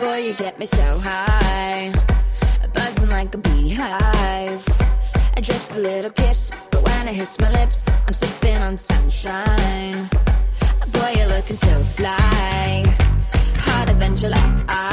Boy, you get me so high, buzzing like a beehive. Just a little kiss, but when it hits my lips, I'm sipping on sunshine. Boy, you're looking so fly, hotter than July.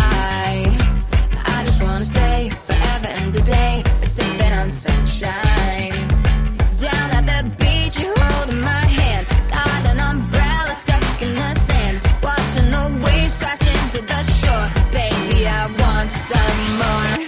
I just wanna stay forever and a day, sipping on sunshine. Down at the beach, you're holding my hand, got an umbrella stuck in the sand, watching the waves crash into the shore. Baby, I want some more.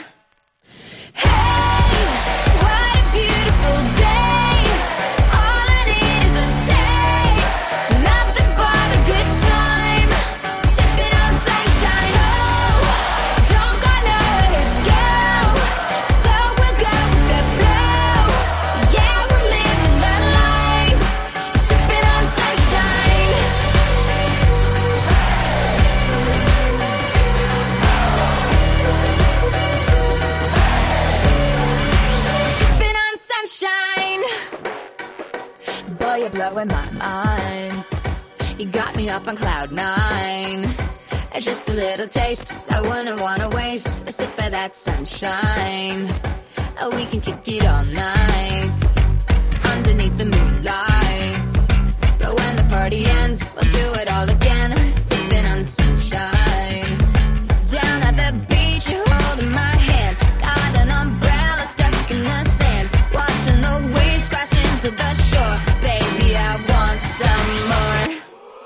Boy, you're blowing my mind. You got me up on cloud nine. Just a little taste, I wouldn't wanna waste a sip of that sunshine. We can kick it all night underneath the moonlight. But when the party ends, we'll do it all again, sipping on sunshine. Down at the beach, you're holding my hand, got an umbrella stuck in the sand, watching the waves crash into the shore. Baby, I want some more.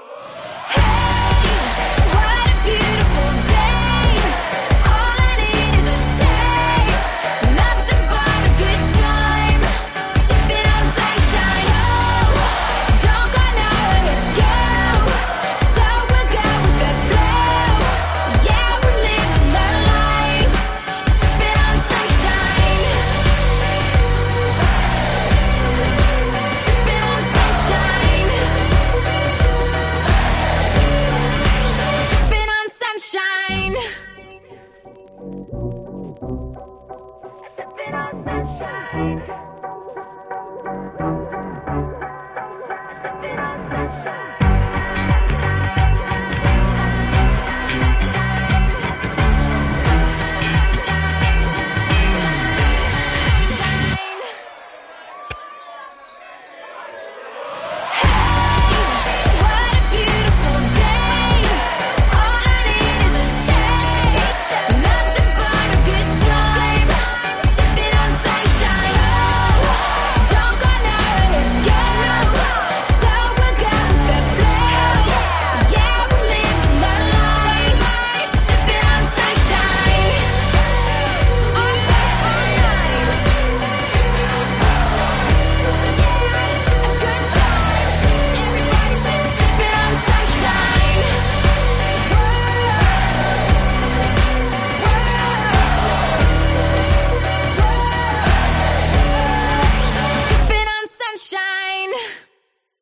Sipping on sunshine. Sipping on sunshine.